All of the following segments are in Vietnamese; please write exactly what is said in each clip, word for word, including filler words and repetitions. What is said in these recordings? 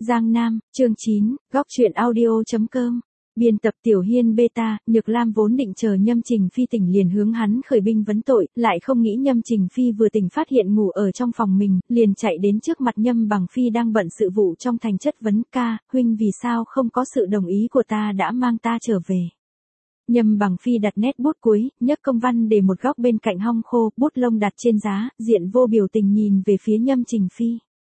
Giang Nam, chương chín, góc truyện audio.com. Biên tập Tiểu Hiên Beta. Nhược Lam vốn định chờ Nhâm Trình Phi tỉnh liền hướng hắn khởi binh vấn tội, lại không nghĩ Nhâm Trình Phi vừa tỉnh phát hiện ngủ ở trong phòng mình, liền chạy đến trước mặt Nhâm Bằng Phi đang bận sự vụ trong thành chất vấn: ca, huynh vì sao không có sự đồng ý của ta đã mang ta trở về. Nhâm Bằng Phi đặt nét bút cuối, nhấc công văn để một góc bên cạnh hong khô, bút lông đặt trên giá, diện vô biểu tình nhìn về phía Nhâm Trình Phi.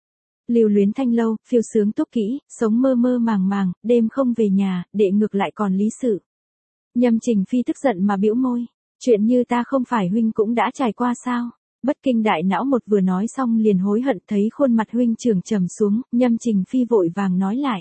Lưu luyến thanh lâu, phiêu sướng túc kỹ, sống mơ mơ màng màng, đêm không về nhà, đệ ngược lại còn lý sự. Nhâm Trình Phi tức giận mà bĩu môi, chuyện như ta không phải huynh cũng đã trải qua sao? Bất kinh đại não một vừa nói xong liền hối hận, thấy khuôn mặt huynh trưởng trầm xuống, Nhâm Trình Phi vội vàng nói lại.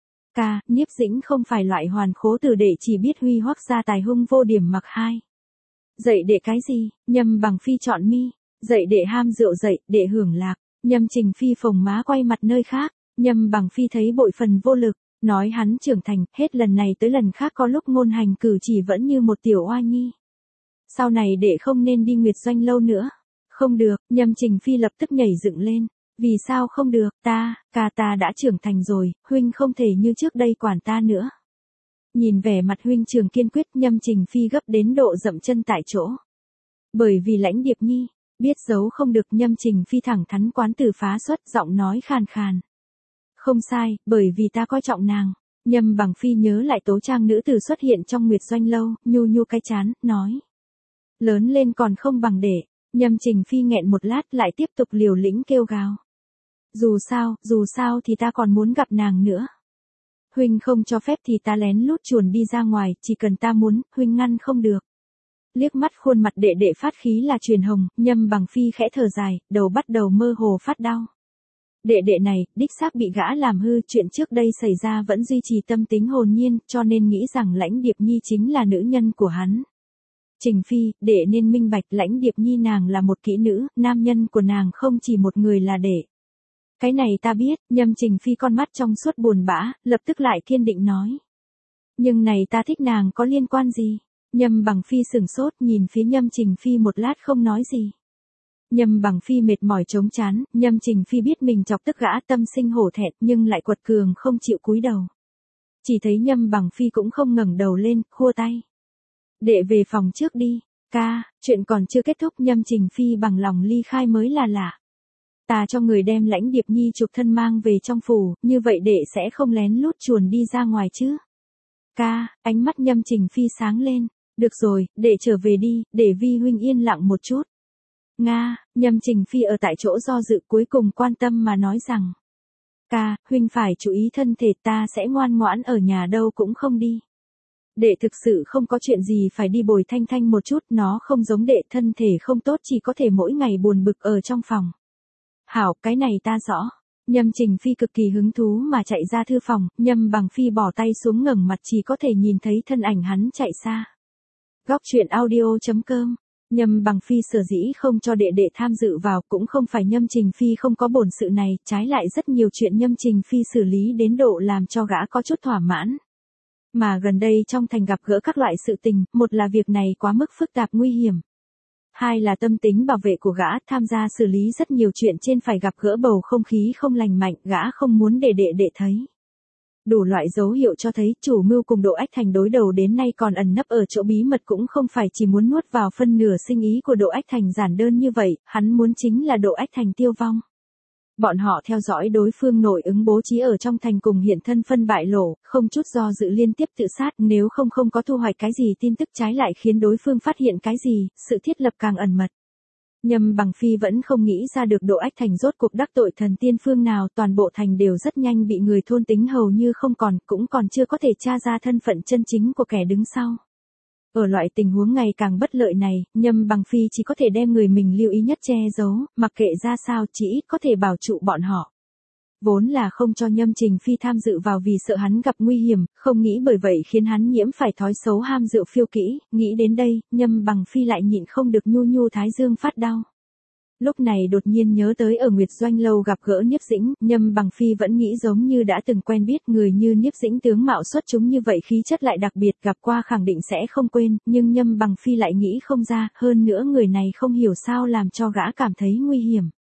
Ca, Nhiếp Dĩnh không phải loại hoàn khố từ đệ chỉ biết huy hoắc ra tài hung vô điểm mặc hai. Dạy đệ cái gì? Nhâm Bằng Phi chọn mi. Dạy đệ ham rượu, dạy đệ hưởng lạc. Nhâm Trình Phi phồng má quay mặt nơi khác, Nhâm Bằng Phi thấy bội phần vô lực, nói hắn trưởng thành, hết lần này tới lần khác có lúc ngôn hành cử chỉ vẫn như một tiểu oa nhi. Sau này đệ không nên đi Nguyệt Doanh lâu nữa. Không được, Nhâm Trình Phi lập tức nhảy dựng lên. Vì sao không được, ta, ca ta đã trưởng thành rồi, huynh không thể như trước đây quản ta nữa. Nhìn vẻ mặt huynh trưởng kiên quyết, Nhâm Trình Phi gấp đến độ dậm chân tại chỗ. Bởi vì Lãnh Điệp Nhi. Biết giấu không được, Nhâm Trình Phi thẳng thắn quán từ phá xuất, giọng nói khàn khàn. Không sai, bởi vì ta coi trọng nàng. Nhâm Bằng Phi nhớ lại tố trang nữ tử xuất hiện trong Nguyệt Doanh lâu, nhu nhu cái chán, nói. Lớn lên còn không bằng đệ. Nhâm Trình Phi nghẹn một lát lại tiếp tục liều lĩnh kêu gào. Dù sao, dù sao thì ta còn muốn gặp nàng nữa. Huynh không cho phép thì ta lén lút chuồn đi ra ngoài, chỉ cần ta muốn, huynh ngăn không được. Liếc mắt khuôn mặt đệ đệ phát khí là truyền hồng, Nhâm Bằng Phi khẽ thở dài, đầu bắt đầu mơ hồ phát đau. Đệ đệ này, đích xác bị gã làm hư, chuyện trước đây xảy ra vẫn duy trì tâm tính hồn nhiên, cho nên nghĩ rằng Lãnh Điệp Nhi chính là nữ nhân của hắn. Trình Phi, đệ nên minh bạch, Lãnh Điệp Nhi nàng là một kỹ nữ, nam nhân của nàng không chỉ một người là đệ. Cái này ta biết. Nhâm Trình Phi con mắt trong suốt buồn bã, lập tức lại kiên định nói. Nhưng này ta thích nàng có liên quan gì? Nhâm Bằng Phi sửng sốt nhìn phía Nhâm Trình Phi một lát không nói gì. Nhâm Bằng Phi mệt mỏi chống chán, Nhâm Trình Phi biết mình chọc tức gã, tâm sinh hổ thẹn nhưng lại quật cường không chịu cúi đầu. Chỉ thấy Nhâm Bằng Phi cũng không ngẩng đầu lên, khua tay. Đệ về phòng trước đi, ca, chuyện còn chưa kết thúc. Nhâm Trình Phi bằng lòng ly khai mới là lạ. Ta cho người đem Lãnh Điệp Nhi chụp thân mang về trong phủ, như vậy đệ sẽ không lén lút chuồn đi ra ngoài chứ. Ca, ánh mắt Nhâm Trình Phi sáng lên. Được rồi, đệ trở về đi, để vi huynh yên lặng một chút. Nga, Nhâm Trình Phi ở tại chỗ do dự, cuối cùng quan tâm mà nói rằng. Ca, huynh phải chú ý thân thể, ta sẽ ngoan ngoãn ở nhà đâu cũng không đi. Đệ thực sự không có chuyện gì phải đi bồi Thanh Thanh một chút, nó không giống đệ, thân thể không tốt chỉ có thể mỗi ngày buồn bực ở trong phòng. Hảo, cái này ta rõ. Nhâm Trình Phi cực kỳ hứng thú mà chạy ra thư phòng, Nhâm Bằng Phi bỏ tay xuống ngẩng mặt chỉ có thể nhìn thấy thân ảnh hắn chạy xa. Góc truyện audio.com. Nhâm Bằng Phi sở dĩ không cho đệ đệ tham dự vào cũng không phải Nhâm Trình Phi không có bổn sự này, trái lại rất nhiều chuyện Nhâm Trình Phi xử lý đến độ làm cho gã có chút thỏa mãn. Mà gần đây trong thành gặp gỡ các loại sự tình, một là việc này quá mức phức tạp nguy hiểm. Hai là tâm tính bảo vệ của gã, tham gia xử lý rất nhiều chuyện trên phải gặp gỡ bầu không khí không lành mạnh, gã không muốn để đệ đệ thấy. Đủ loại dấu hiệu cho thấy chủ mưu cùng Đỗ Ách Thành đối đầu đến nay còn ẩn nấp ở chỗ bí mật, cũng không phải chỉ muốn nuốt vào phân nửa sinh ý của Đỗ Ách Thành giản đơn như vậy, hắn muốn chính là Đỗ Ách Thành tiêu vong. Bọn họ theo dõi đối phương nội ứng bố trí ở trong thành cùng hiện thân phân bại lộ, không chút do dự liên tiếp tự sát, nếu không không có thu hoạch cái gì tin tức, trái lại khiến đối phương phát hiện cái gì, sự thiết lập càng ẩn mật. Nhâm Bằng Phi vẫn không nghĩ ra được Đỗ Ách Thành rốt cuộc đắc tội thần tiên phương nào, toàn bộ thành đều rất nhanh bị người thôn tính hầu như không còn, cũng còn chưa có thể tra ra thân phận chân chính của kẻ đứng sau. Ở loại tình huống ngày càng bất lợi này, Nhâm Bằng Phi chỉ có thể đem người mình lưu ý nhất che giấu, mặc kệ ra sao chỉ ít có thể bảo trụ bọn họ. Vốn là không cho Nhâm Trình Phi tham dự vào vì sợ hắn gặp nguy hiểm, không nghĩ bởi vậy khiến hắn nhiễm phải thói xấu ham rượu phiêu kỹ, nghĩ đến đây, Nhâm Bằng Phi lại nhịn không được nhu nhu thái dương phát đau. Lúc này đột nhiên nhớ tới ở Nguyệt Doanh lâu gặp gỡ Nhiếp Dĩnh, Nhâm Bằng Phi vẫn nghĩ giống như đã từng quen biết, người như Nhiếp Dĩnh tướng mạo xuất chúng như vậy, khí chất lại đặc biệt, gặp qua khẳng định sẽ không quên, nhưng Nhâm Bằng Phi lại nghĩ không ra, hơn nữa người này không hiểu sao làm cho gã cảm thấy nguy hiểm.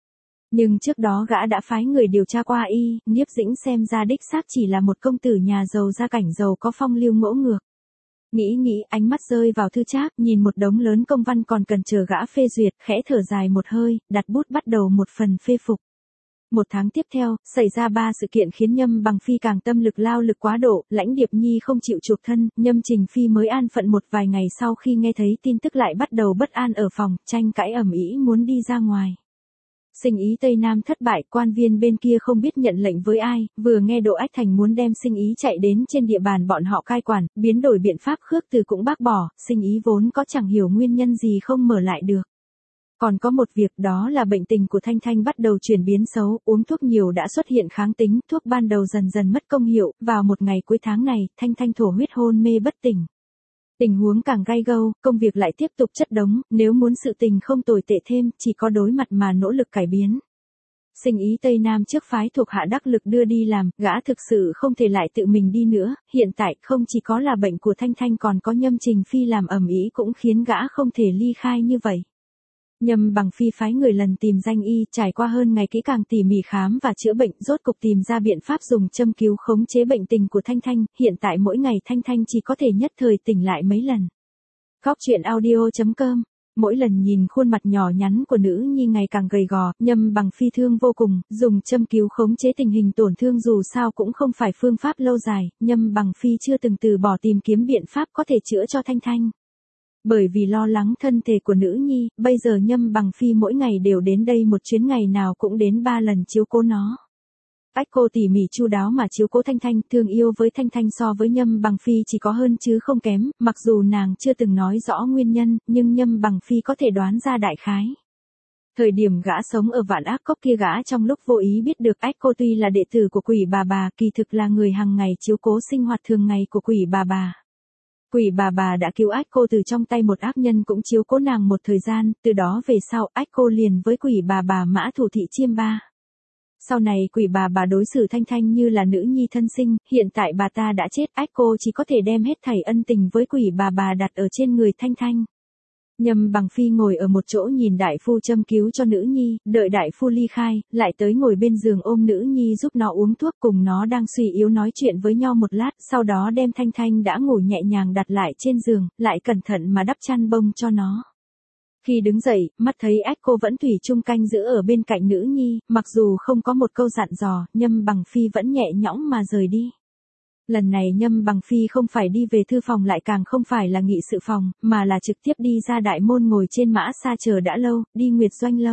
Nhưng trước đó gã đã phái người điều tra qua y, Nhiếp Dĩnh xem ra đích xác chỉ là một công tử nhà giàu gia cảnh giàu có phong lưu ngỗ ngược. Nghĩ nghĩ, ánh mắt rơi vào thư trác, nhìn một đống lớn công văn còn cần chờ gã phê duyệt, khẽ thở dài một hơi, đặt bút bắt đầu một phần phê phục. Một tháng tiếp theo, xảy ra ba sự kiện khiến Nhâm Bằng Phi càng tâm lực lao lực quá độ, Lãnh Điệp Nhi không chịu chuộc thân, Nhâm Trình Phi mới an phận một vài ngày sau khi nghe thấy tin tức lại bắt đầu bất an ở phòng, tranh cãi ầm ĩ muốn đi ra ngoài. Sinh ý Tây Nam thất bại, quan viên bên kia không biết nhận lệnh với ai, vừa nghe Đỗ Ách Thành muốn đem sinh ý chạy đến trên địa bàn bọn họ cai quản, biến đổi biện pháp khước từ cũng bác bỏ, sinh ý vốn có chẳng hiểu nguyên nhân gì không mở lại được. Còn có một việc đó là bệnh tình của Thanh Thanh bắt đầu chuyển biến xấu, uống thuốc nhiều đã xuất hiện kháng tính, thuốc ban đầu dần dần mất công hiệu, vào một ngày cuối tháng này, Thanh Thanh thổ huyết hôn mê bất tỉnh. Tình huống càng gay gâu, công việc lại tiếp tục chất đống, nếu muốn sự tình không tồi tệ thêm, chỉ có đối mặt mà nỗ lực cải biến. Sinh ý Tây Nam trước phái thuộc hạ đắc lực đưa đi làm, gã thực sự không thể lại tự mình đi nữa, hiện tại không chỉ có là bệnh của Thanh Thanh còn có Nhâm Trình Phi làm ầm ĩ cũng khiến gã không thể ly khai như vậy. Nhâm Bằng Phi phái người lần tìm danh y, trải qua hơn ngày kỹ càng tỉ mỉ khám và chữa bệnh, rốt cục tìm ra biện pháp dùng châm cứu khống chế bệnh tình của Thanh Thanh, hiện tại mỗi ngày Thanh Thanh chỉ có thể nhất thời tỉnh lại mấy lần. Góc truyện audio chấm com. Mỗi lần nhìn khuôn mặt nhỏ nhắn của nữ nhi ngày càng gầy gò, Nhâm Bằng Phi thương vô cùng, dùng châm cứu khống chế tình hình tổn thương dù sao cũng không phải phương pháp lâu dài, Nhâm Bằng Phi chưa từng từ bỏ tìm kiếm biện pháp có thể chữa cho Thanh Thanh. Bởi vì lo lắng thân thể của nữ nhi, bây giờ Nhâm Bằng Phi mỗi ngày đều đến đây một chuyến, ngày nào cũng đến ba lần chiếu cố nó. Ách cô tỉ mỉ chu đáo mà chiếu cố Thanh Thanh, thương yêu với Thanh Thanh so với Nhâm Bằng Phi chỉ có hơn chứ không kém, mặc dù nàng chưa từng nói rõ nguyên nhân, nhưng Nhâm Bằng Phi có thể đoán ra đại khái. Thời điểm gã sống ở Vạn Ác Cốc kia, gã trong lúc vô ý biết được Ách cô tuy là đệ tử của Quỷ Bà Bà, kỳ thực là người hàng ngày chiếu cố sinh hoạt thường ngày của Quỷ Bà Bà. Quỷ Bà Bà đã cứu Ách cô từ trong tay một ác nhân cũng chiếu cố nàng một thời gian, từ đó về sau Ách cô liền với Quỷ Bà Bà mã thủ thị chiêm ba. Sau này Quỷ Bà Bà đối xử Thanh Thanh như là nữ nhi thân sinh, hiện tại bà ta đã chết, Ách cô chỉ có thể đem hết thảy ân tình với Quỷ Bà Bà đặt ở trên người Thanh Thanh. Nhâm Bằng Phi ngồi ở một chỗ nhìn đại phu châm cứu cho nữ nhi, đợi đại phu ly khai, lại tới ngồi bên giường ôm nữ nhi giúp nó uống thuốc, cùng nó đang suy yếu nói chuyện với nhau một lát, sau đó đem Thanh Thanh đã ngủ nhẹ nhàng đặt lại trên giường, lại cẩn thận mà đắp chăn bông cho nó. Khi đứng dậy, mắt thấy Ách cô vẫn thủy chung canh giữ ở bên cạnh nữ nhi, mặc dù không có một câu dặn dò, Nhâm Bằng Phi vẫn nhẹ nhõm mà rời đi. Lần này Nhâm Bằng Phi không phải đi về thư phòng, lại càng không phải là nghị sự phòng, mà là trực tiếp đi ra đại môn, ngồi trên mã xa chờ đã lâu, đi Nguyệt Doanh lâu.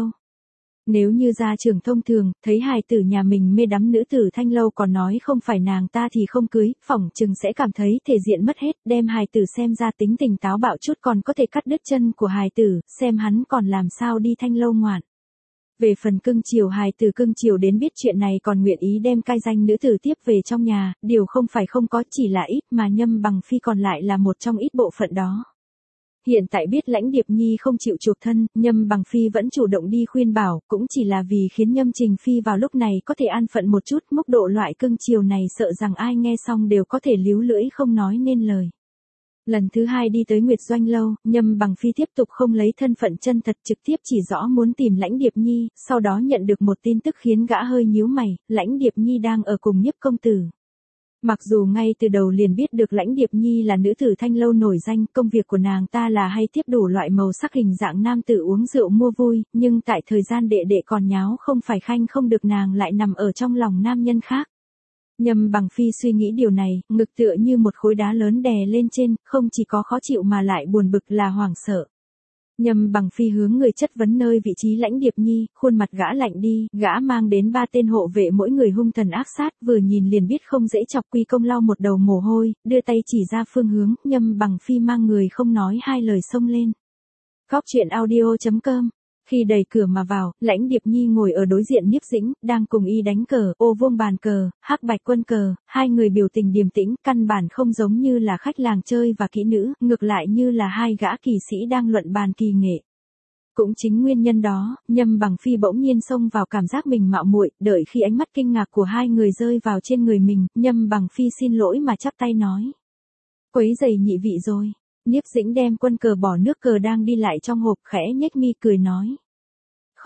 Nếu như gia trưởng thông thường, thấy hài tử nhà mình mê đắm nữ tử Thanh lâu còn nói không phải nàng ta thì không cưới, phỏng chừng sẽ cảm thấy thể diện mất hết, đem hài tử xem ra tính tình táo bạo chút còn có thể cắt đứt chân của hài tử, xem hắn còn làm sao đi Thanh lâu ngoạn. Về phần cưng chiều hài tử, cưng chiều đến biết chuyện này còn nguyện ý đem cai danh nữ tử tiếp về trong nhà, điều không phải không có, chỉ là ít, mà Nhâm Bằng Phi còn lại là một trong ít bộ phận đó. Hiện tại biết Lãnh Điệp Nhi không chịu chuộc thân, Nhâm Bằng Phi vẫn chủ động đi khuyên bảo, cũng chỉ là vì khiến Nhâm Trình Phi vào lúc này có thể an phận một chút, mức độ loại cưng chiều này sợ rằng ai nghe xong đều có thể líu lưỡi không nói nên lời. Lần thứ hai đi tới Nguyệt Doanh lâu, Nhâm Bằng Phi tiếp tục không lấy thân phận chân thật, trực tiếp chỉ rõ muốn tìm Lãnh Điệp Nhi, sau đó nhận được một tin tức khiến gã hơi nhíu mày, Lãnh Điệp Nhi đang ở cùng Nhiếp công tử. Mặc dù ngay từ đầu liền biết được Lãnh Điệp Nhi là nữ tử Thanh lâu nổi danh, công việc của nàng ta là hay tiếp đủ loại màu sắc hình dạng nam tử uống rượu mua vui, nhưng tại thời gian đệ đệ còn nháo không phải khanh không được, nàng lại nằm ở trong lòng nam nhân khác. Nhâm Bằng Phi suy nghĩ điều này, ngực tựa như một khối đá lớn đè lên trên, không chỉ có khó chịu mà lại buồn bực là hoảng sợ. Nhâm Bằng Phi hướng người chất vấn nơi vị trí Lãnh Điệp Nhi, khuôn mặt gã lạnh đi, gã mang đến ba tên hộ vệ mỗi người hung thần ác sát, vừa nhìn liền biết không dễ chọc. Quy Công lau một đầu mồ hôi, đưa tay chỉ ra phương hướng, Nhâm Bằng Phi mang người không nói hai lời xông lên. Góc truyện audio chấm com. Khi đẩy cửa mà vào, Lãnh Điệp Nhi ngồi ở đối diện Nhiếp Dĩnh, đang cùng y đánh cờ, ô vuông bàn cờ, hắc bạch quân cờ, hai người biểu tình điềm tĩnh, căn bản không giống như là khách làng chơi và kỹ nữ, ngược lại như là hai gã kỳ sĩ đang luận bàn kỳ nghệ. Cũng chính nguyên nhân đó, Nhâm Bằng Phi bỗng nhiên xông vào, cảm giác mình mạo muội, đợi khi ánh mắt kinh ngạc của hai người rơi vào trên người mình, Nhâm Bằng Phi xin lỗi mà chắp tay nói: "Quấy rầy nhị vị rồi." Nhiếp Dĩnh đem quân cờ bỏ nước cờ đang đi lại trong hộp, khẽ nhếch mi cười nói: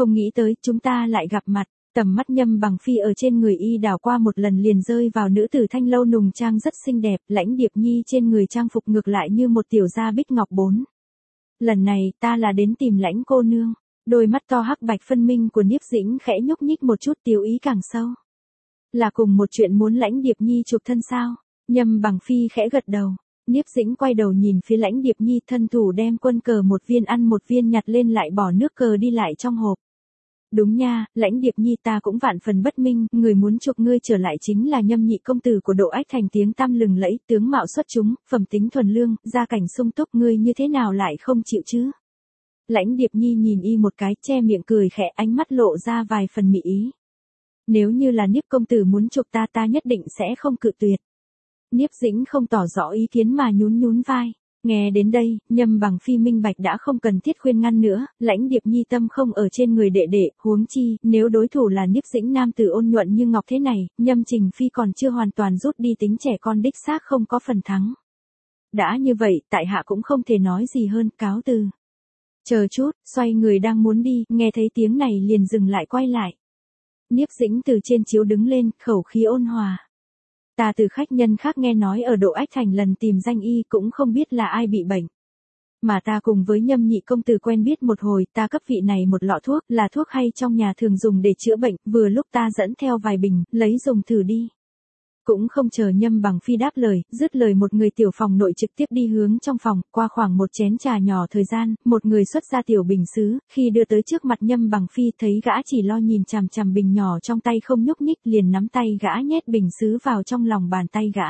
Không nghĩ tới chúng ta lại gặp mặt. Tầm mắt Nhâm Bằng Phi ở trên người y đảo qua một lần liền rơi vào nữ tử thanh lâu nùng trang rất xinh đẹp, Lãnh Điệp Nhi trên người trang phục ngược lại như một tiểu gia bích ngọc bốn. Lần này ta là đến tìm Lãnh cô nương. Đôi mắt to hắc bạch phân minh của Niếp Dĩnh khẽ nhúc nhích một chút, tiêu ý càng sâu. Là cùng một chuyện muốn Lãnh Điệp Nhi chụp thân sao? Nhâm Bằng Phi khẽ gật đầu. Niếp Dĩnh quay đầu nhìn phía Lãnh Điệp Nhi, thân thủ đem quân cờ một viên ăn một viên nhặt lên lại bỏ nước cờ đi lại trong hộp. Đúng nha, Lãnh Điệp Nhi, ta cũng vạn phần bất minh, người muốn chuộc ngươi trở lại chính là Nhâm nhị công tử của Độ Ách Thành, tiếng tăm lừng lẫy, tướng mạo xuất chúng, phẩm tính thuần lương, gia cảnh sung túc, ngươi như thế nào lại không chịu chứ? Lãnh Điệp Nhi nhìn y một cái, che miệng cười khẽ, ánh mắt lộ ra vài phần mị ý. Nếu như là Niếp công tử muốn chuộc ta, ta nhất định sẽ không cự tuyệt. Niếp Dĩnh không tỏ rõ ý kiến mà nhún nhún vai. Nghe đến đây, Nhâm Bằng Phi minh bạch đã không cần thiết khuyên ngăn nữa, Lãnh Điệp Nhi tâm không ở trên người đệ đệ, huống chi, nếu đối thủ là Niếp Dĩnh nam tử ôn nhuận như ngọc thế này, Nhâm Trình Phi còn chưa hoàn toàn rút đi tính trẻ con, đích xác không có phần thắng. Đã như vậy, tại hạ cũng không thể nói gì hơn, cáo từ. Chờ chút, xoay người đang muốn đi, nghe thấy tiếng này liền dừng lại quay lại. Niếp Dĩnh từ trên chiếu đứng lên, khẩu khí ôn hòa. Ta từ khách nhân khác nghe nói ở Độ Ách Thành lần tìm danh y cũng không biết là ai bị bệnh. Mà ta cùng với Nhâm nhị công tử quen biết một hồi, ta cấp vị này một lọ thuốc, là thuốc hay trong nhà thường dùng để chữa bệnh, vừa lúc ta dẫn theo vài bình, lấy dùng thử đi. Cũng không chờ Nhâm Bằng Phi đáp lời, dứt lời một người tiểu phòng nội trực tiếp đi hướng trong phòng, qua khoảng một chén trà nhỏ thời gian, một người xuất ra tiểu bình sứ, khi đưa tới trước mặt Nhâm Bằng Phi thấy gã chỉ lo nhìn chằm chằm bình nhỏ trong tay không nhúc nhích, liền nắm tay gã nhét bình sứ vào trong lòng bàn tay gã.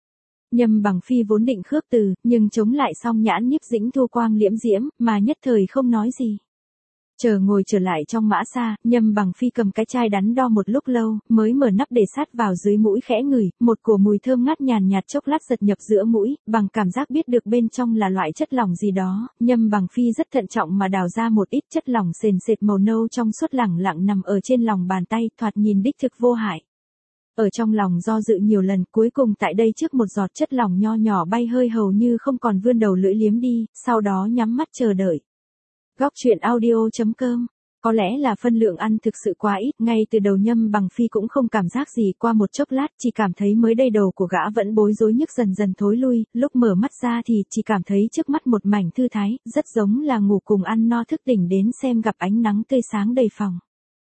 Nhâm Bằng Phi vốn định khước từ, nhưng chống lại xong nhãn Niếp Dĩnh thu quang liễm diễm, mà nhất thời không nói gì. Chờ ngồi trở lại trong mã xa, Nhâm Bằng Phi cầm cái chai đắn đo một lúc lâu, mới mở nắp để sát vào dưới mũi khẽ ngửi, một cổ mùi thơm ngát nhàn nhạt chốc lát giật nhập giữa mũi, bằng cảm giác biết được bên trong là loại chất lỏng gì đó, Nhâm Bằng Phi rất thận trọng mà đào ra một ít chất lỏng sền sệt màu nâu trong suốt lẳng lặng nằm ở trên lòng bàn tay, thoạt nhìn đích thực vô hại. Ở trong lòng do dự nhiều lần, cuối cùng tại đây trước một giọt chất lỏng nho nhỏ bay hơi hầu như không còn, vươn đầu lưỡi liếm đi, sau đó nhắm mắt chờ đợi. Góc truyện audio chấm com. Có lẽ là phân lượng ăn thực sự quá ít, ngay từ đầu Nhâm Bằng Phi cũng không cảm giác gì, qua một chốc lát chỉ cảm thấy mới đây đầu của gã vẫn bối rối nhức dần dần thối lui, lúc mở mắt ra thì chỉ cảm thấy trước mắt một mảnh thư thái, rất giống là ngủ cùng ăn no thức tỉnh đến xem gặp ánh nắng tươi sáng đầy phòng.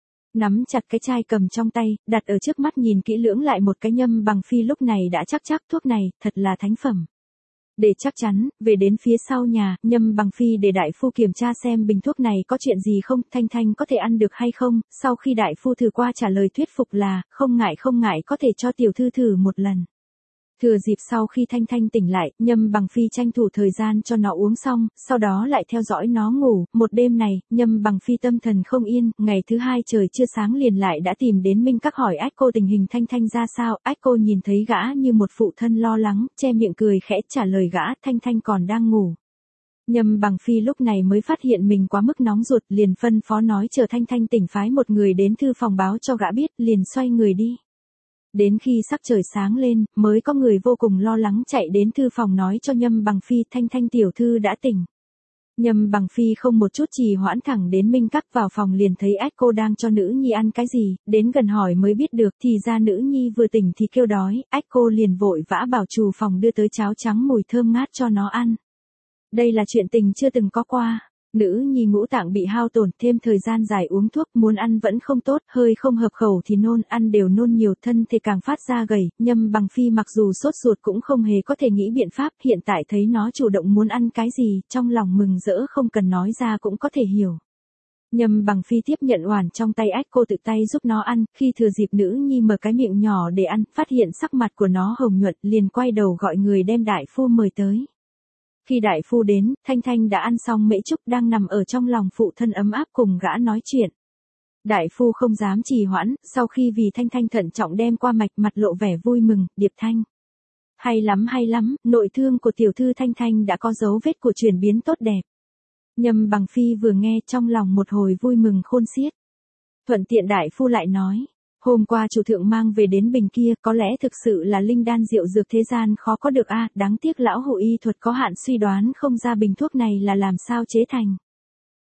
Nắm chặt cái chai cầm trong tay, đặt ở trước mắt nhìn kỹ lưỡng lại một cái, Nhâm Bằng Phi lúc này đã chắc chắc thuốc này, thật là thánh phẩm. Để chắc chắn, về đến phía sau nhà, Nhâm Bằng Phi để đại phu kiểm tra xem bình thuốc này có chuyện gì không, Thanh Thanh có thể ăn được hay không, sau khi đại phu thử qua trả lời thuyết phục là, không ngại không ngại có thể cho tiểu thư thử một lần. Thừa dịp sau khi Thanh Thanh tỉnh lại, Nhâm Bằng Phi tranh thủ thời gian cho nó uống xong, sau đó lại theo dõi nó ngủ, một đêm này, Nhâm Bằng Phi tâm thần không yên, ngày thứ hai trời chưa sáng liền lại đã tìm đến Minh Các hỏi Ách Cô tình hình Thanh Thanh ra sao, Ách Cô nhìn thấy gã như một phụ thân lo lắng, che miệng cười khẽ trả lời gã, Thanh Thanh còn đang ngủ. Nhâm Bằng Phi lúc này mới phát hiện mình quá mức nóng ruột, liền phân phó nói chờ Thanh Thanh tỉnh phái một người đến thư phòng báo cho gã biết, liền xoay người đi. Đến khi sắc trời sáng lên, mới có người vô cùng lo lắng chạy đến thư phòng nói cho Nhâm Bằng Phi, Thanh Thanh tiểu thư đã tỉnh. Nhâm Bằng Phi không một chút trì hoãn thẳng đến Minh Các, vào phòng liền thấy Ách Cô đang cho nữ nhi ăn cái gì, đến gần hỏi mới biết được, thì ra nữ nhi vừa tỉnh thì kêu đói, Ách Cô liền vội vã bảo trù phòng đưa tới cháo trắng mùi thơm ngát cho nó ăn. Đây là chuyện tình chưa từng có qua. Nữ nhi ngũ tạng bị hao tổn, thêm thời gian dài uống thuốc, muốn ăn vẫn không tốt, hơi không hợp khẩu thì nôn, ăn đều nôn nhiều, thân thể càng phát ra gầy. Nhâm Bằng Phi mặc dù sốt ruột cũng không hề có thể nghĩ biện pháp, hiện tại thấy nó chủ động muốn ăn cái gì, trong lòng mừng rỡ không cần nói ra cũng có thể hiểu. Nhâm Bằng Phi tiếp nhận oản trong tay Ách Cô tự tay giúp nó ăn, khi thừa dịp nữ nhi mở cái miệng nhỏ để ăn, phát hiện sắc mặt của nó hồng nhuận, liền quay đầu gọi người đem đại phu mời tới. Khi đại phu đến, Thanh Thanh đã ăn xong mễ trúc, đang nằm ở trong lòng phụ thân ấm áp cùng gã nói chuyện. Đại phu không dám trì hoãn, sau khi vì Thanh Thanh thận trọng đem qua mạch, mặt lộ vẻ vui mừng, Điệp Thanh. Hay lắm hay lắm, nội thương của tiểu thư Thanh Thanh đã có dấu vết của chuyển biến tốt đẹp. Nhâm Bằng Phi vừa nghe trong lòng một hồi vui mừng khôn xiết. Thuận tiện đại phu lại nói. Hôm qua chủ thượng mang về đến bình kia, có lẽ thực sự là linh đan diệu dược thế gian khó có được a, à, đáng tiếc lão hủ y thuật có hạn suy đoán không ra bình thuốc này là làm sao chế thành.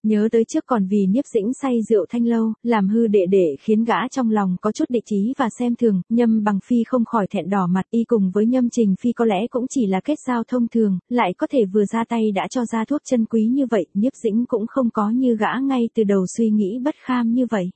Nhớ tới trước còn vì Niếp Dĩnh say rượu thanh lâu, làm hư đệ đệ khiến gã trong lòng có chút địch ý và xem thường, Nhâm Bằng Phi không khỏi thẹn đỏ mặt, y cùng với Nhâm Trình Phi có lẽ cũng chỉ là kết giao thông thường, lại có thể vừa ra tay đã cho ra thuốc chân quý như vậy, Niếp Dĩnh cũng không có như gã ngay từ đầu suy nghĩ bất kham như vậy.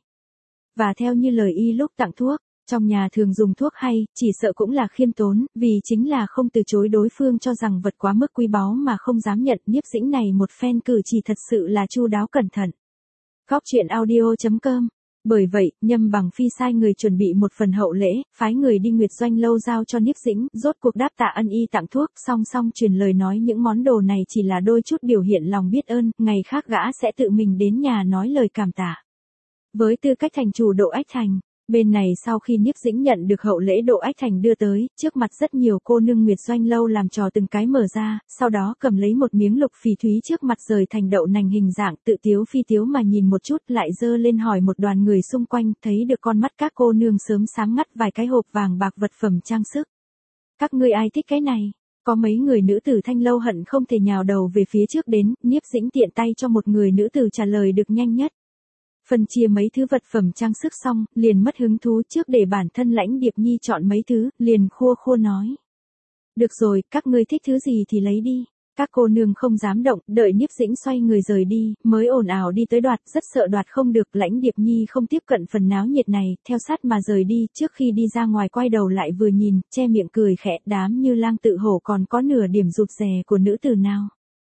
Và theo như lời y lúc tặng thuốc, trong nhà thường dùng thuốc hay, chỉ sợ cũng là khiêm tốn, vì chính là không từ chối đối phương cho rằng vật quá mức quý báu mà không dám nhận. Niếp Dĩnh này một phen cử chỉ thật sự là chu đáo cẩn thận. Góc truyện audio chấm com. Bởi vậy, Nhâm Bằng Phi sai người chuẩn bị một phần hậu lễ, phái người đi Nguyệt Doanh lâu giao cho Niếp Dĩnh, rốt cuộc đáp tạ ân y tặng thuốc, song song truyền lời nói những món đồ này chỉ là đôi chút biểu hiện lòng biết ơn, ngày khác gã sẽ tự mình đến nhà nói lời cảm tạ. Với tư cách thành chủ Độ Ách Thành, bên này sau khi Niếp Dĩnh nhận được hậu lễ Độ Ách Thành đưa tới, trước mặt rất nhiều cô nương Nguyệt Doanh lâu làm trò từng cái mở ra, sau đó cầm lấy một miếng lục phỉ thúy trước mặt rời thành đậu nành hình dạng, tự tiếu phi tiếu mà nhìn một chút, lại dơ lên hỏi một đoàn người xung quanh, thấy được con mắt các cô nương sớm sáng ngắt vài cái hộp vàng bạc vật phẩm trang sức. Các ngươi ai thích cái này? Có mấy người nữ tử Thanh lâu hận không thể nhào đầu về phía trước đến, Niếp Dĩnh tiện tay cho một người nữ tử trả lời được nhanh nhất. Phân chia mấy thứ vật phẩm trang sức xong, liền mất hứng thú trước để bản thân Lãnh Điệp Nhi chọn mấy thứ, liền khua khua nói. Được rồi, các ngươi thích thứ gì thì lấy đi. Các cô nương không dám động, đợi Niếp Dĩnh xoay người rời đi, mới ồn ào đi tới đoạt, rất sợ đoạt không được. Lãnh Điệp Nhi không tiếp cận phần náo nhiệt này, theo sát mà rời đi, trước khi đi ra ngoài quay đầu lại vừa nhìn, che miệng cười khẽ, đám như lang tự hổ còn có nửa điểm rụt rè của nữ tử nào.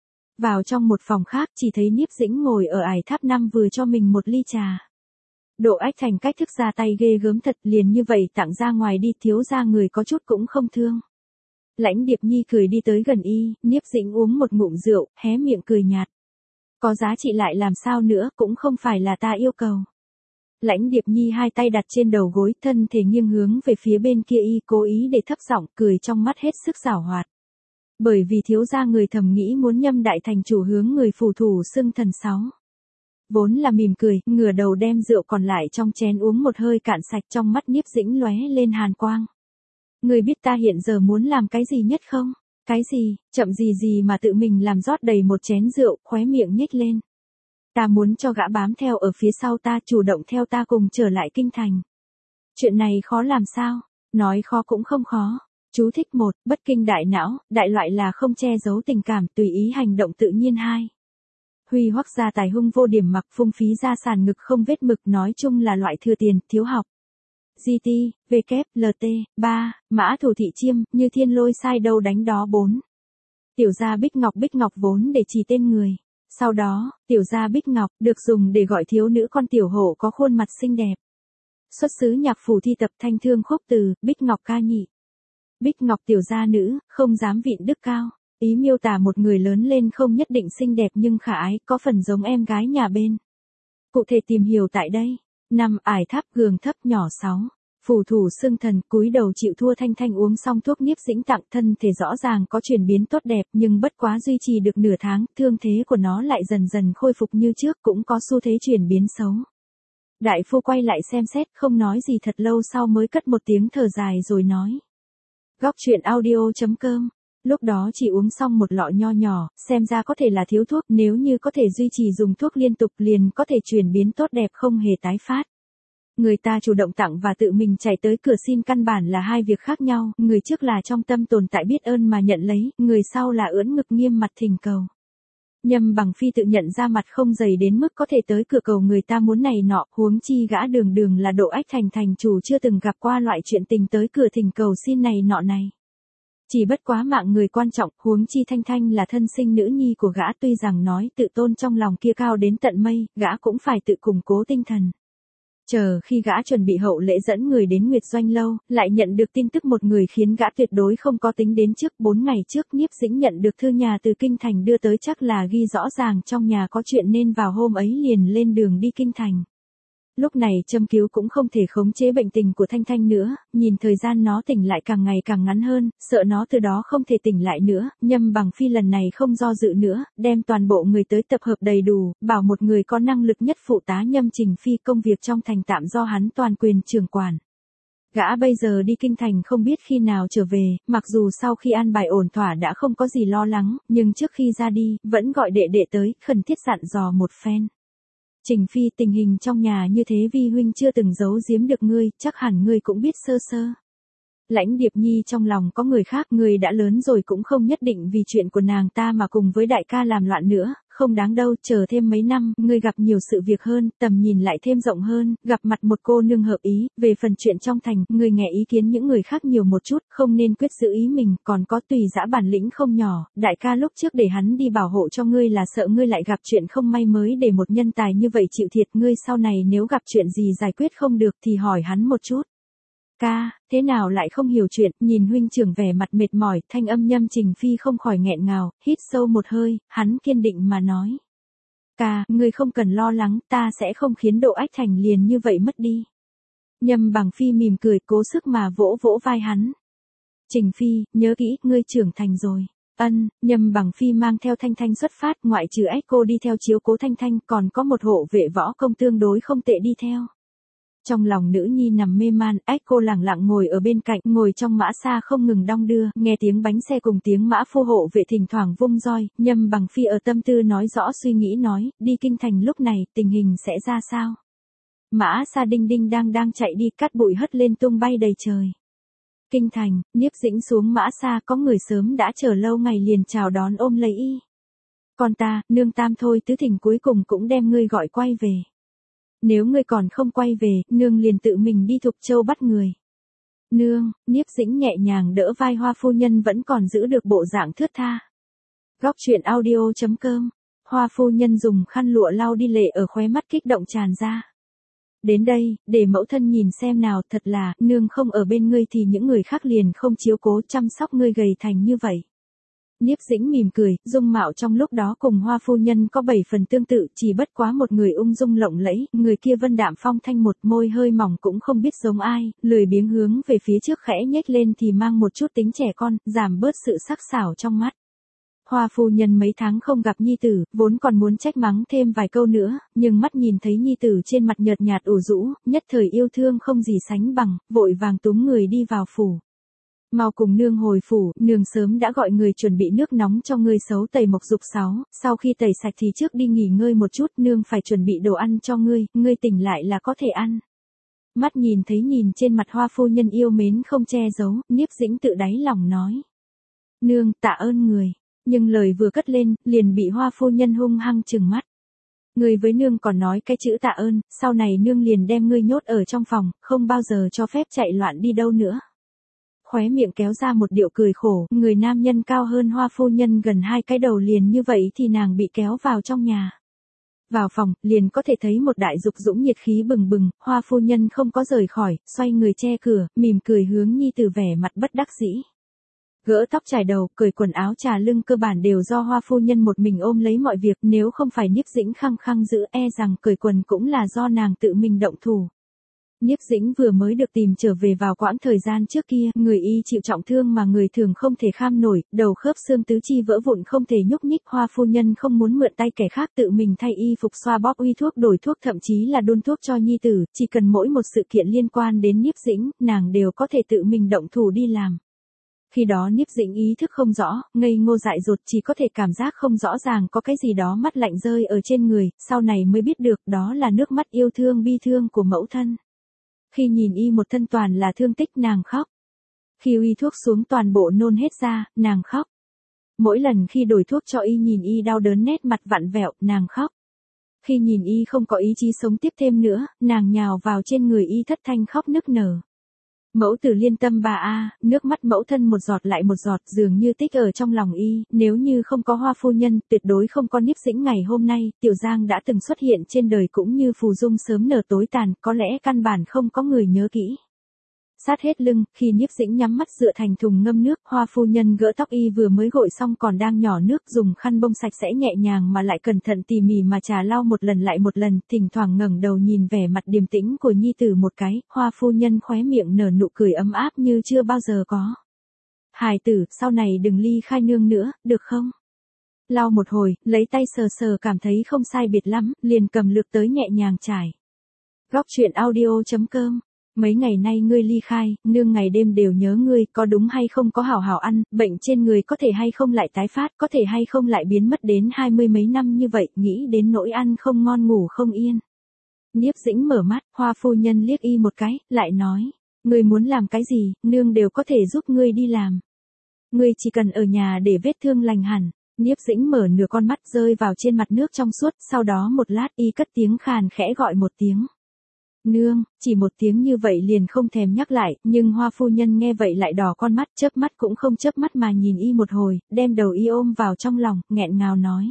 Vào trong một phòng khác, chỉ thấy Niếp Dĩnh ngồi ở ải tháp năm vừa cho mình một ly trà. Độ Ách Thành cách thức ra tay ghê gớm thật, liền như vậy tặng ra ngoài đi, thiếu ra người có chút cũng không thương. Lãnh Điệp Nhi cười đi tới gần y, Niếp Dĩnh uống một ngụm rượu, hé miệng cười nhạt. Có giá trị lại làm sao nữa, cũng không phải là ta yêu cầu. Lãnh Điệp Nhi hai tay đặt trên đầu gối, thân thể nghiêng hướng về phía bên kia, y cố ý để thấp giọng, cười trong mắt hết sức giảo hoạt. Bởi vì thiếu gia người thầm nghĩ muốn Nhâm đại thành chủ hướng người phù thủ xưng thần sáu. Vốn là mỉm cười, ngửa đầu đem rượu còn lại trong chén uống một hơi cạn sạch, trong mắt Niếp Dĩnh lóe lên hàn quang. Người biết ta hiện giờ muốn làm cái gì nhất không? Cái gì, chậm gì gì mà tự mình làm rót đầy một chén rượu, khóe miệng nhếch lên. Ta muốn cho gã bám theo ở phía sau ta, chủ động theo ta cùng trở lại kinh thành. Chuyện này khó làm sao? Nói khó cũng không khó. Chú thích một, bất kinh đại não, đại loại là không che giấu tình cảm, tùy ý hành động tự nhiên. Hai, huy hoắc gia tài hung vô điểm mặc, phung phí gia sản ngực không vết mực, nói chung là loại thừa tiền, thiếu học. giê tê, vê kép, lờ tê. Ba, mã thủ thị chiêm, như thiên lôi sai đâu đánh đó. Bốn, tiểu gia Bích Ngọc. Bích Ngọc vốn để chỉ tên người. Sau đó, tiểu gia Bích Ngọc, được dùng để gọi thiếu nữ con tiểu hổ có khuôn mặt xinh đẹp. Xuất xứ nhạc phủ thi tập thanh thương khúc từ, Bích Ngọc ca nhị. Bích Ngọc tiểu gia nữ, không dám vịn đức cao. Ý miêu tả một người lớn lên không nhất định xinh đẹp nhưng khả ái, có phần giống em gái nhà bên. Cụ thể tìm hiểu tại đây. Năm, ải tháp gường thấp nhỏ. Sáu, phù thủ xưng thần, cúi đầu chịu thua. Thanh Thanh uống xong thuốc Niếp Dĩnh tặng, thân thể rõ ràng có chuyển biến tốt đẹp, nhưng bất quá duy trì được nửa tháng, thương thế của nó lại dần dần khôi phục như trước, cũng có xu thế chuyển biến xấu. Đại phu quay lại xem xét, không nói gì thật lâu sau mới cất một tiếng thở dài rồi nói. Góc truyện audio chấm com. Lúc đó chỉ uống xong một lọ nho nhỏ, xem ra có thể là thiếu thuốc, nếu như có thể duy trì dùng thuốc liên tục liền có thể chuyển biến tốt đẹp không hề tái phát. Người ta chủ động tặng và tự mình chạy tới cửa xin căn bản là hai việc khác nhau, người trước là trong tâm tồn tại biết ơn mà nhận lấy, người sau là ưỡn ngực nghiêm mặt thỉnh cầu. Nhâm Bằng Phi tự nhận ra mặt không dày đến mức có thể tới cửa cầu người ta muốn này nọ, huống chi gã đường đường là Độ Ách Thành thành chủ chưa từng gặp qua loại chuyện tình tới cửa thỉnh cầu xin này nọ này. Chỉ bất quá mạng người quan trọng, huống chi Thanh Thanh là thân sinh nữ nhi của gã, tuy rằng nói tự tôn trong lòng kia cao đến tận mây, gã cũng phải tự củng cố tinh thần. Chờ khi gã chuẩn bị hậu lễ dẫn người đến Nguyệt Doanh lâu, lại nhận được tin tức một người khiến gã tuyệt đối không có tính đến trước. Bốn ngày trước Niếp Dĩnh nhận được thư nhà từ kinh thành đưa tới, chắc là ghi rõ ràng trong nhà có chuyện nên vào hôm ấy liền lên đường đi kinh thành. Lúc này châm cứu cũng không thể khống chế bệnh tình của Thanh Thanh nữa, nhìn thời gian nó tỉnh lại càng ngày càng ngắn hơn, sợ nó từ đó không thể tỉnh lại nữa, Nhâm Bằng Phi lần này không do dự nữa, đem toàn bộ người tới tập hợp đầy đủ, bảo một người có năng lực nhất phụ tá Nhâm Trình Phi, công việc trong thành tạm do hắn toàn quyền trưởng quản. Gã bây giờ đi kinh thành không biết khi nào trở về, mặc dù sau khi an bài ổn thỏa đã không có gì lo lắng, nhưng trước khi ra đi, vẫn gọi đệ đệ tới, khẩn thiết dặn dò một phen. Trình Phi, tình hình trong nhà như thế Vi huynh chưa từng giấu giếm được ngươi, chắc hẳn ngươi cũng biết sơ sơ. Lãnh Điệp Nhi trong lòng có người khác, ngươi đã lớn rồi cũng không nhất định vì chuyện của nàng ta mà cùng với đại ca làm loạn nữa, không đáng đâu, chờ thêm mấy năm, ngươi gặp nhiều sự việc hơn, tầm nhìn lại thêm rộng hơn, gặp mặt một cô nương hợp ý, về phần chuyện trong thành, ngươi nghe ý kiến những người khác nhiều một chút, không nên quyết giữ ý mình, còn có Tùy Dã bản lĩnh không nhỏ, đại ca lúc trước để hắn đi bảo hộ cho ngươi là sợ ngươi lại gặp chuyện không may mới để một nhân tài như vậy chịu thiệt, ngươi sau này nếu gặp chuyện gì giải quyết không được thì hỏi hắn một chút. Ca, thế nào lại không hiểu chuyện, nhìn huynh trưởng vẻ mặt mệt mỏi, thanh âm Nhâm Trình Phi không khỏi nghẹn ngào, hít sâu một hơi, hắn kiên định mà nói. Ca, ngươi không cần lo lắng, ta sẽ không khiến Độ Ách Thành liền như vậy mất đi. Nhâm Bằng Phi mỉm cười, cố sức mà vỗ vỗ vai hắn. Trình Phi, nhớ kỹ, ngươi trưởng thành rồi. Ân, Nhâm Bằng Phi mang theo Thanh Thanh xuất phát, ngoại trừ Ách cô đi theo chiếu cố Thanh Thanh, còn có một hộ vệ võ công tương đối không tệ đi theo. Trong lòng nữ nhi nằm mê man, Ách cô lẳng lặng ngồi ở bên cạnh, ngồi trong mã xa không ngừng đong đưa, nghe tiếng bánh xe cùng tiếng mã phu hộ vệ thỉnh thoảng vung roi, Nhâm Bằng Phi ở tâm tư nói rõ suy nghĩ nói, đi kinh thành lúc này, tình hình sẽ ra sao? Mã xa đinh đinh đang đang chạy đi, cát bụi hất lên tung bay đầy trời. Kinh thành, Niếp Dĩnh xuống mã xa, có người sớm đã chờ lâu ngày liền chào đón ôm lấy y. Còn ta, nương tam thôi tứ thỉnh cuối cùng cũng đem ngươi gọi quay về. Nếu ngươi còn không quay về, nương liền tự mình đi Thục Châu bắt người. Nương, Niếp Dĩnh nhẹ nhàng đỡ vai Hoa phu nhân vẫn còn giữ được bộ dạng thướt tha. Góc truyện audio chấm com. Hoa phu nhân dùng khăn lụa lau đi lệ ở khóe mắt kích động tràn ra. Đến đây, để mẫu thân nhìn xem nào, thật là, nương không ở bên ngươi thì những người khác liền không chiếu cố chăm sóc ngươi gầy thành như vậy. Niếp Dĩnh mỉm cười, dung mạo trong lúc đó cùng Hoa phu nhân có bảy phần tương tự, chỉ bất quá một người ung dung lộng lẫy, người kia vân đạm phong thanh, một môi hơi mỏng cũng không biết giống ai, lười biếng hướng về phía trước khẽ nhếch lên thì mang một chút tính trẻ con, giảm bớt sự sắc sảo trong mắt. Hoa phu nhân mấy tháng không gặp nhi tử, vốn còn muốn trách mắng thêm vài câu nữa, nhưng mắt nhìn thấy nhi tử trên mặt nhợt nhạt ủ rũ, nhất thời yêu thương không gì sánh bằng, vội vàng túm người đi vào phủ. Mau cùng nương hồi phủ, nương sớm đã gọi người chuẩn bị nước nóng cho ngươi xấu tẩy mộc dục sáu, sau khi tẩy sạch thì trước đi nghỉ ngơi một chút, nương phải chuẩn bị đồ ăn cho ngươi, ngươi tỉnh lại là có thể ăn. Mắt nhìn thấy nhìn trên mặt Hoa phu nhân yêu mến không che giấu, Niếp Dĩnh tự đáy lòng nói. Nương, tạ ơn người, nhưng lời vừa cất lên, liền bị Hoa phu nhân hung hăng trừng mắt. Ngươi với nương còn nói cái chữ tạ ơn, sau này nương liền đem ngươi nhốt ở trong phòng, không bao giờ cho phép chạy loạn đi đâu nữa. Khóe miệng kéo ra một điệu cười khổ, người nam nhân cao hơn Hoa phu nhân gần hai cái đầu liền như vậy thì nàng bị kéo vào trong nhà. Vào phòng, liền có thể thấy một đại dục dũng nhiệt khí bừng bừng, Hoa phu nhân không có rời khỏi, xoay người che cửa, mỉm cười hướng nhi tử vẻ mặt bất đắc dĩ. Gỡ tóc trải đầu, cởi quần áo trà lưng cơ bản đều do Hoa phu nhân một mình ôm lấy mọi việc, nếu không phải Niếp Dĩnh khăng khăng giữ e rằng cởi quần cũng là do nàng tự mình động thủ. Niếp Dĩnh vừa mới được tìm trở về vào quãng thời gian trước kia, người y chịu trọng thương mà người thường không thể kham nổi, đầu khớp xương tứ chi vỡ vụn không thể nhúc nhích, Hoa phu nhân không muốn mượn tay kẻ khác tự mình thay y phục xoa bóp uy thuốc đổi thuốc thậm chí là đun thuốc cho nhi tử, chỉ cần mỗi một sự kiện liên quan đến Niếp Dĩnh, nàng đều có thể tự mình động thủ đi làm. Khi đó Niếp Dĩnh ý thức không rõ, ngây ngô dại dột chỉ có thể cảm giác không rõ ràng có cái gì đó mắt lạnh rơi ở trên người, sau này mới biết được đó là nước mắt yêu thương bi thương của mẫu thân. Khi nhìn y một thân toàn là thương tích nàng khóc. Khi uy thuốc xuống toàn bộ nôn hết ra, nàng khóc. Mỗi lần khi đổi thuốc cho y nhìn y đau đớn nét mặt vặn vẹo, nàng khóc. Khi nhìn y không có ý chí sống tiếp thêm nữa, nàng nhào vào trên người y thất thanh khóc nức nở. Mẫu tử liên tâm bà a, nước mắt mẫu thân một giọt lại một giọt dường như tích ở trong lòng y, nếu như không có Hoa phu nhân, tuyệt đối không có Niếp Dĩnh ngày hôm nay, Tiểu Giang đã từng xuất hiện trên đời cũng như phù dung sớm nở tối tàn, có lẽ căn bản không có người nhớ kỹ. Sát hết lưng, khi Niếp Dĩnh nhắm mắt dựa thành thùng ngâm nước, Hoa phu nhân gỡ tóc y vừa mới gội xong còn đang nhỏ nước, dùng khăn bông sạch sẽ nhẹ nhàng mà lại cẩn thận tỉ mỉ mà trà lau một lần lại một lần, thỉnh thoảng ngẩng đầu nhìn vẻ mặt điềm tĩnh của nhi tử một cái, Hoa phu nhân khóe miệng nở nụ cười ấm áp như chưa bao giờ có. Hài tử, sau này đừng ly khai nương nữa, được không? Lau một hồi, lấy tay sờ sờ cảm thấy không sai biệt lắm, liền cầm lược tới nhẹ nhàng trải. Góc truyện audio chấm com Mấy ngày nay ngươi ly khai, nương ngày đêm đều nhớ ngươi, có đúng hay không, có hảo hảo ăn, bệnh trên người có thể hay không lại tái phát, có thể hay không lại biến mất đến hai mươi mấy năm như vậy, nghĩ đến nỗi ăn không ngon ngủ không yên. Nhiếp Dĩnh mở mắt, Hoa phu nhân liếc y một cái, lại nói, ngươi muốn làm cái gì, nương đều có thể giúp ngươi đi làm. Ngươi chỉ cần ở nhà để vết thương lành hẳn. Nhiếp Dĩnh mở nửa con mắt rơi vào trên mặt nước trong suốt, sau đó một lát y cất tiếng khàn khẽ gọi một tiếng. Nương, chỉ một tiếng như vậy liền không thèm nhắc lại, nhưng Hoa phu nhân nghe vậy lại đỏ con mắt, chớp mắt cũng không chớp mắt mà nhìn y một hồi, đem đầu y ôm vào trong lòng, nghẹn ngào nói.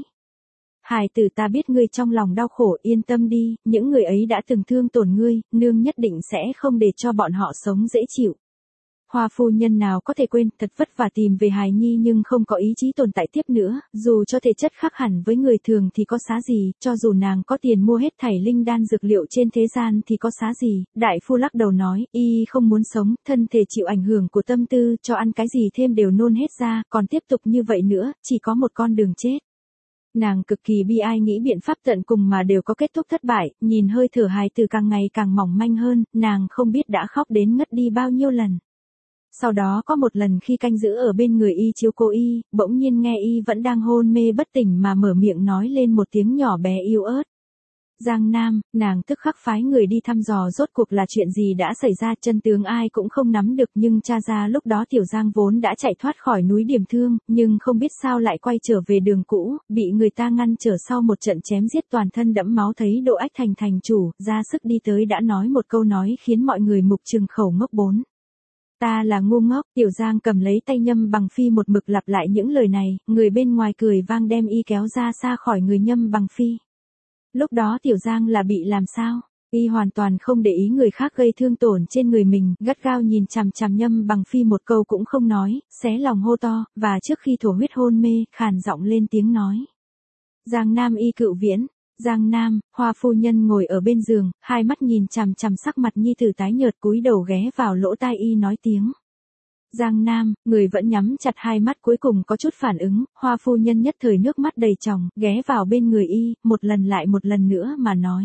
Hài tử, ta biết ngươi trong lòng đau khổ, yên tâm đi, những người ấy đã từng thương tổn ngươi, nương nhất định sẽ không để cho bọn họ sống dễ chịu. Hoa phu nhân nào có thể quên, thật vất vả tìm về hài nhi nhưng không có ý chí tồn tại tiếp nữa, dù cho thể chất khác hẳn với người thường thì có xá gì, cho dù nàng có tiền mua hết thảy linh đan dược liệu trên thế gian thì có xá gì. Đại phu lắc đầu nói, y không muốn sống, thân thể chịu ảnh hưởng của tâm tư, cho ăn cái gì thêm đều nôn hết ra, còn tiếp tục như vậy nữa, chỉ có một con đường chết. Nàng cực kỳ bi ai nghĩ biện pháp tận cùng mà đều có kết thúc thất bại, nhìn hơi thở hài từ càng ngày càng mỏng manh hơn, nàng không biết đã khóc đến ngất đi bao nhiêu lần. Sau đó có một lần khi canh giữ ở bên người y chiếu cố y, bỗng nhiên nghe y vẫn đang hôn mê bất tỉnh mà mở miệng nói lên một tiếng nhỏ bé yếu ớt. Giang Nam, nàng tức khắc phái người đi thăm dò rốt cuộc là chuyện gì đã xảy ra, chân tướng ai cũng không nắm được, nhưng tra ra lúc đó Tiểu Giang vốn đã chạy thoát khỏi núi Điểm Thương, nhưng không biết sao lại quay trở về đường cũ, bị người ta ngăn trở sau một trận chém giết toàn thân đẫm máu, thấy Đỗ Ách Thành thành chủ, ra sức đi tới đã nói một câu nói khiến mọi người mục trừng khẩu ngốc bốn. Ta là ngu ngốc. Tiểu Giang cầm lấy tay Nhâm Bằng Phi một mực lặp lại những lời này, người bên ngoài cười vang đem y kéo ra xa khỏi người Nhâm Bằng Phi. Lúc đó Tiểu Giang là bị làm sao? Y hoàn toàn không để ý người khác gây thương tổn trên người mình, gắt gao nhìn chằm chằm Nhâm Bằng Phi một câu cũng không nói, xé lòng hô to, và trước khi thổ huyết hôn mê, khàn giọng lên tiếng nói. Giang Nam y cựu viễn. Giang Nam, Hoa phu nhân ngồi ở bên giường, hai mắt nhìn chằm chằm sắc mặt nhi tử tái nhợt, cúi đầu ghé vào lỗ tai y nói tiếng. Giang Nam, người vẫn nhắm chặt hai mắt cuối cùng có chút phản ứng, Hoa phu nhân nhất thời nước mắt đầy tròng, ghé vào bên người y, một lần lại một lần nữa mà nói.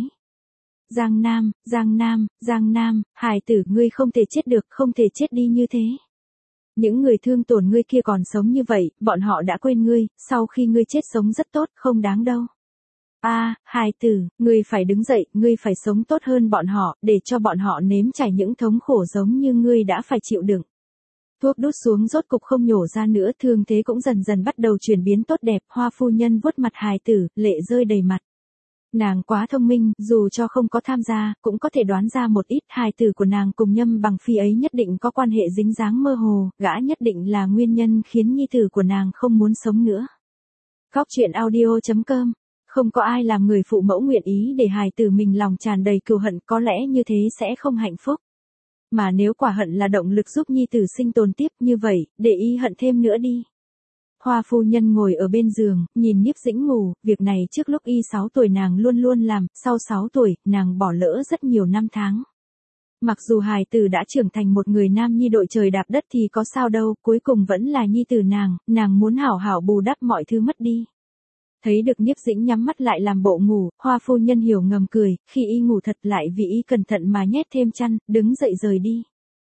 Giang Nam, Giang Nam, Giang Nam, hài tử ngươi không thể chết được, không thể chết đi như thế. Những người thương tổn ngươi kia còn sống như vậy, bọn họ đã quên ngươi, sau khi ngươi chết sống rất tốt, không đáng đâu. A, à, hài tử, ngươi phải đứng dậy, ngươi phải sống tốt hơn bọn họ, để cho bọn họ nếm trải những thống khổ giống như ngươi đã phải chịu đựng. Thuốc đút xuống rốt cục không nhổ ra nữa, thương thế cũng dần dần bắt đầu chuyển biến tốt đẹp, Hoa phu nhân vuốt mặt hài tử, lệ rơi đầy mặt. Nàng quá thông minh, dù cho không có tham gia, cũng có thể đoán ra một ít, hài tử của nàng cùng Nhâm Bằng Phi ấy nhất định có quan hệ dính dáng mơ hồ, gã nhất định là nguyên nhân khiến nhi tử của nàng không muốn sống nữa. Góc truyện audio chấm com. Không có ai làm người phụ mẫu nguyện ý để hài tử mình lòng tràn đầy cừu hận, có lẽ như thế sẽ không hạnh phúc. Mà nếu quả hận là động lực giúp nhi tử sinh tồn tiếp như vậy, để y hận thêm nữa đi. Hoa phu nhân ngồi ở bên giường, nhìn Nhiếp Dĩnh ngủ, việc này trước lúc y sáu tuổi nàng luôn luôn làm, sau sáu tuổi, nàng bỏ lỡ rất nhiều năm tháng. Mặc dù hài tử đã trưởng thành một người nam nhi đội trời đạp đất thì có sao đâu, cuối cùng vẫn là nhi tử nàng, nàng muốn hảo hảo bù đắp mọi thứ mất đi. Thấy được Nhiếp Dĩnh nhắm mắt lại làm bộ ngủ, Hoa phu nhân hiểu ngầm cười, khi y ngủ thật lại vì y cẩn thận mà nhét thêm chăn, đứng dậy rời đi.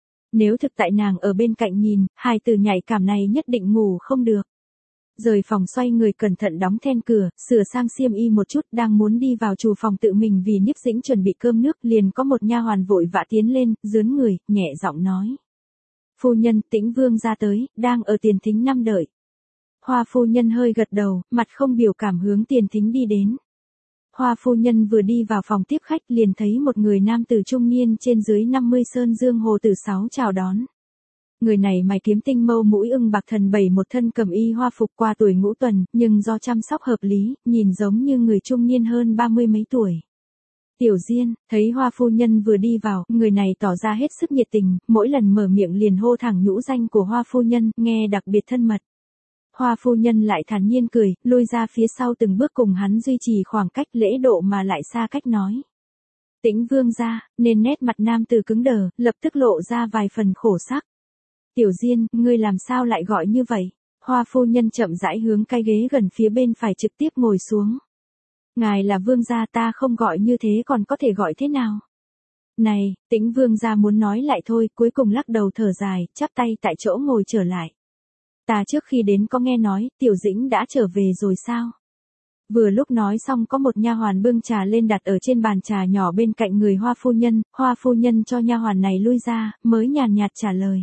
Nếu thực tại nàng ở bên cạnh nhìn, hài tử nhạy cảm này nhất định ngủ không được. Rời phòng xoay người cẩn thận đóng then cửa, sửa sang xiêm y một chút, đang muốn đi vào trù phòng tự mình vì Nhiếp Dĩnh chuẩn bị cơm nước, liền có một nha hoàn vội vã tiến lên, dướn người, nhẹ giọng nói. Phu nhân, Tĩnh Vương ra tới, đang ở tiền thính năm đợi. Hoa phu nhân hơi gật đầu, mặt không biểu cảm hướng tiền thính đi đến. Hoa phu nhân vừa đi vào phòng tiếp khách liền thấy một người nam tử trung niên trên dưới năm mươi sơn dương hồ tử sáu chào đón. Người này mày kiếm tinh mâu mũi ưng bạc thần bảy một thân cầm y hoa phục qua tuổi ngũ tuần, nhưng do chăm sóc hợp lý, nhìn giống như người trung niên hơn ba mươi mấy tuổi. Tiểu Diên, thấy Hoa phu nhân vừa đi vào, người này tỏ ra hết sức nhiệt tình, mỗi lần mở miệng liền hô thẳng nhũ danh của Hoa phu nhân, nghe đặc biệt thân mật. Hoa phu nhân lại thản nhiên cười, lui ra phía sau từng bước cùng hắn duy trì khoảng cách lễ độ mà lại xa cách nói. Tĩnh Vương ra, nên nét mặt nam tử cứng đờ, lập tức lộ ra vài phần khổ sắc. Tiểu Diên, ngươi làm sao lại gọi như vậy? Hoa phu nhân chậm rãi hướng cái ghế gần phía bên phải trực tiếp ngồi xuống. Ngài là vương gia, ta không gọi như thế còn có thể gọi thế nào? Này, Tĩnh Vương gia muốn nói lại thôi, cuối cùng lắc đầu thở dài, chắp tay tại chỗ ngồi trở lại. Ta trước khi đến có nghe nói, Tiểu Dĩnh đã trở về rồi sao? Vừa lúc nói xong có một nha hoàn bưng trà lên đặt ở trên bàn trà nhỏ bên cạnh người Hoa phu nhân, Hoa phu nhân cho nha hoàn này lui ra, mới nhàn nhạt trả lời.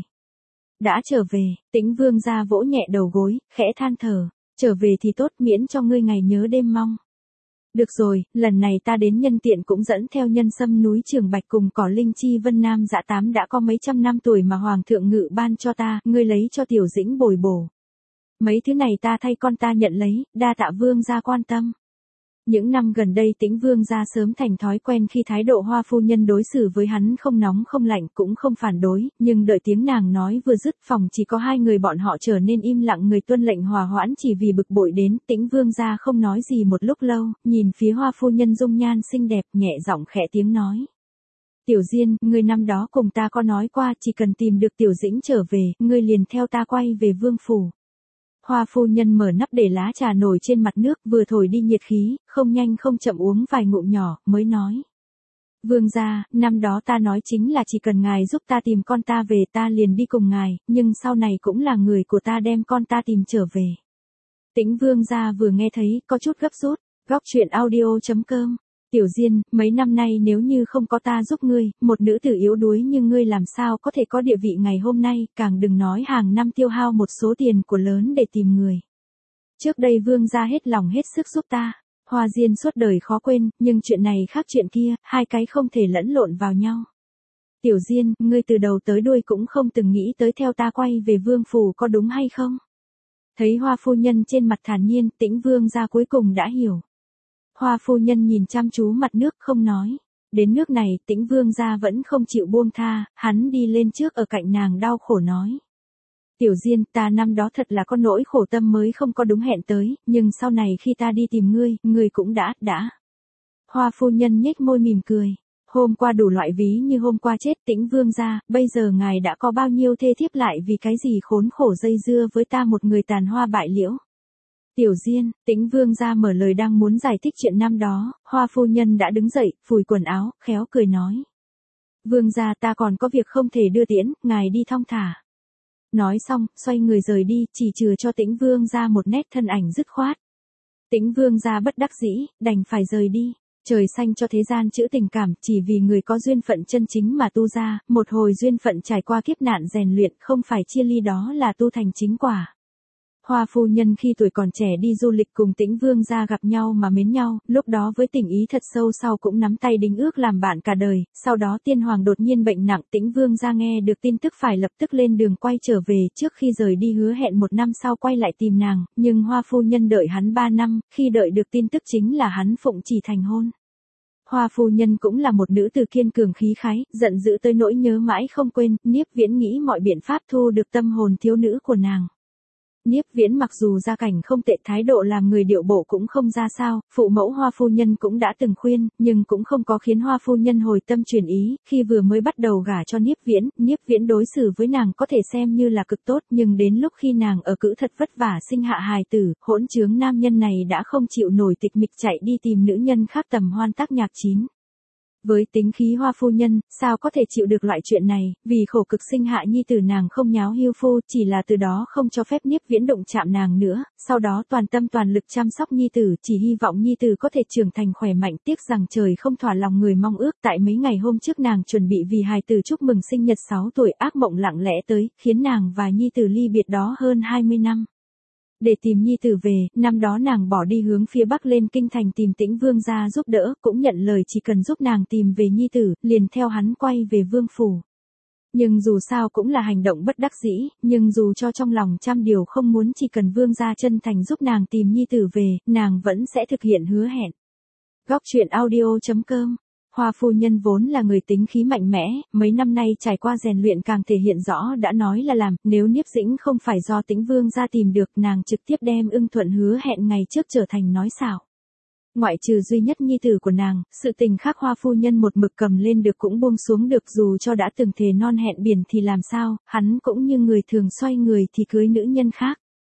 Đã trở về, Tĩnh Vương gia vỗ nhẹ đầu gối, khẽ than thở, trở về thì tốt, miễn cho ngươi ngày nhớ đêm mong. Được rồi, lần này ta đến nhân tiện cũng dẫn theo nhân sâm núi Trường Bạch cùng cỏ linh chi Vân Nam Dã Tám đã có mấy trăm năm tuổi mà Hoàng thượng ngự ban cho ta, ngươi lấy cho Tiểu Dĩnh bồi bổ. Mấy thứ này ta thay con ta nhận lấy, đa tạ Vương gia quan tâm. Những năm gần đây Tĩnh Vương gia sớm thành thói quen khi thái độ Hoa phu nhân đối xử với hắn không nóng không lạnh cũng không phản đối, nhưng đợi tiếng nàng nói vừa dứt phòng chỉ có hai người bọn họ trở nên im lặng, người tuân lệnh hòa hoãn chỉ vì bực bội đến. Tĩnh Vương gia không nói gì một lúc lâu, nhìn phía Hoa phu nhân dung nhan xinh đẹp, nhẹ giọng khẽ tiếng nói. Tiểu Diên, ngươi năm đó cùng ta có nói qua chỉ cần tìm được Tiểu Dĩnh trở về, ngươi liền theo ta quay về vương phủ. Hoa phu nhân mở nắp để lá trà nổi trên mặt nước, vừa thổi đi nhiệt khí, không nhanh không chậm uống vài ngụm nhỏ, mới nói. Vương gia, năm đó ta nói chính là chỉ cần ngài giúp ta tìm con ta về ta liền đi cùng ngài, nhưng sau này cũng là người của ta đem con ta tìm trở về. Tĩnh Vương gia vừa nghe thấy, có chút gấp rút, góc truyện audio chấm com. Tiểu Diên, mấy năm nay nếu như không có ta giúp ngươi, một nữ tử yếu đuối như ngươi làm sao có thể có địa vị ngày hôm nay, càng đừng nói hàng năm tiêu hao một số tiền của lớn để tìm người. Trước đây Vương gia hết lòng hết sức giúp ta, Hoa Diên suốt đời khó quên, nhưng chuyện này khác chuyện kia, hai cái không thể lẫn lộn vào nhau. Tiểu Diên, ngươi từ đầu tới đuôi cũng không từng nghĩ tới theo ta quay về vương phủ có đúng hay không? Thấy Hoa phu nhân trên mặt thản nhiên, Tĩnh Vương gia cuối cùng đã hiểu. Hoa phu nhân nhìn chăm chú mặt nước không nói. Đến nước này, Tĩnh Vương gia vẫn không chịu buông tha, hắn đi lên trước ở cạnh nàng đau khổ nói. Tiểu Diên, ta năm đó thật là có nỗi khổ tâm mới không có đúng hẹn tới, nhưng sau này khi ta đi tìm ngươi, ngươi cũng đã, đã. Hoa phu nhân nhếch môi mỉm cười. Hôm qua đủ loại ví như hôm qua chết. Tĩnh Vương gia, bây giờ ngài đã có bao nhiêu thê thiếp lại vì cái gì khốn khổ dây dưa với ta một người tàn hoa bại liễu. Tiểu Diên, Tĩnh Vương gia mở lời đang muốn giải thích chuyện năm đó, Hoa phu nhân đã đứng dậy, phủi quần áo, khéo cười nói. Vương gia, ta còn có việc không thể đưa tiễn, ngài đi thong thả. Nói xong, xoay người rời đi, chỉ chừa cho Tĩnh Vương gia một nét thân ảnh dứt khoát. Tĩnh Vương gia bất đắc dĩ, đành phải rời đi. Trời xanh cho thế gian chữ tình cảm, chỉ vì người có duyên phận chân chính mà tu ra, một hồi duyên phận trải qua kiếp nạn rèn luyện, không phải chia ly đó là tu thành chính quả. Hoa phu nhân khi tuổi còn trẻ đi du lịch cùng Tĩnh Vương gia gặp nhau mà mến nhau, lúc đó với tình ý thật sâu sau cũng nắm tay đính ước làm bạn cả đời, sau đó tiên hoàng đột nhiên bệnh nặng, Tĩnh Vương gia nghe được tin tức phải lập tức lên đường quay trở về, trước khi rời đi hứa hẹn một năm sau quay lại tìm nàng, nhưng Hoa phu nhân đợi hắn ba năm, khi đợi được tin tức chính là hắn phụng chỉ thành hôn. Hoa phu nhân cũng là một nữ tử kiên cường khí khái, giận dữ tới nỗi nhớ mãi không quên, Niếp Viễn nghĩ mọi biện pháp thu được tâm hồn thiếu nữ của nàng. Niếp Viễn mặc dù gia cảnh không tệ, thái độ làm người điệu bộ cũng không ra sao, phụ mẫu Hoa phu nhân cũng đã từng khuyên, nhưng cũng không có khiến Hoa phu nhân hồi tâm chuyển ý, khi vừa mới bắt đầu gả cho Niếp Viễn, Niếp Viễn đối xử với nàng có thể xem như là cực tốt, nhưng đến lúc khi nàng ở cữ thật vất vả sinh hạ hài tử, hỗn trướng nam nhân này đã không chịu nổi tịch mịch chạy đi tìm nữ nhân khác tầm hoan tác nhạc chín. Với tính khí Hoa phu nhân, sao có thể chịu được loại chuyện này, vì khổ cực sinh hạ nhi tử nàng không nháo hưu phu, chỉ là từ đó không cho phép Niếp Viễn động chạm nàng nữa, sau đó toàn tâm toàn lực chăm sóc nhi tử, chỉ hy vọng nhi tử có thể trưởng thành khỏe mạnh, tiếc rằng trời không thỏa lòng người mong ước. Tại mấy ngày hôm trước nàng chuẩn bị vì hài tử chúc mừng sinh nhật sáu tuổi, ác mộng lặng lẽ tới, khiến nàng và nhi tử ly biệt đó hơn hai mươi năm. Để tìm nhi tử về, năm đó nàng bỏ đi hướng phía bắc lên kinh thành tìm Tĩnh Vương gia giúp đỡ, cũng nhận lời chỉ cần giúp nàng tìm về nhi tử, liền theo hắn quay về vương phủ. Nhưng dù sao cũng là hành động bất đắc dĩ, nhưng dù cho trong lòng trăm điều không muốn, chỉ cần Vương gia chân thành giúp nàng tìm nhi tử về, nàng vẫn sẽ thực hiện hứa hẹn. Góc truyện audio chấm com. Hoa phu nhân vốn là người tính khí mạnh mẽ, mấy năm nay trải qua rèn luyện càng thể hiện rõ đã nói là làm, nếu Niếp Dĩnh không phải do Tĩnh Vương gia tìm được, nàng trực tiếp đem ưng thuận hứa hẹn ngày trước trở thành nói xảo. Ngoại trừ duy nhất nhi tử của nàng, sự tình khác Hoa phu nhân một mực cầm lên được cũng buông xuống được, dù cho đã từng thề non hẹn biển thì làm sao, hắn cũng như người thường xoay người thì cưới nữ nhân khác.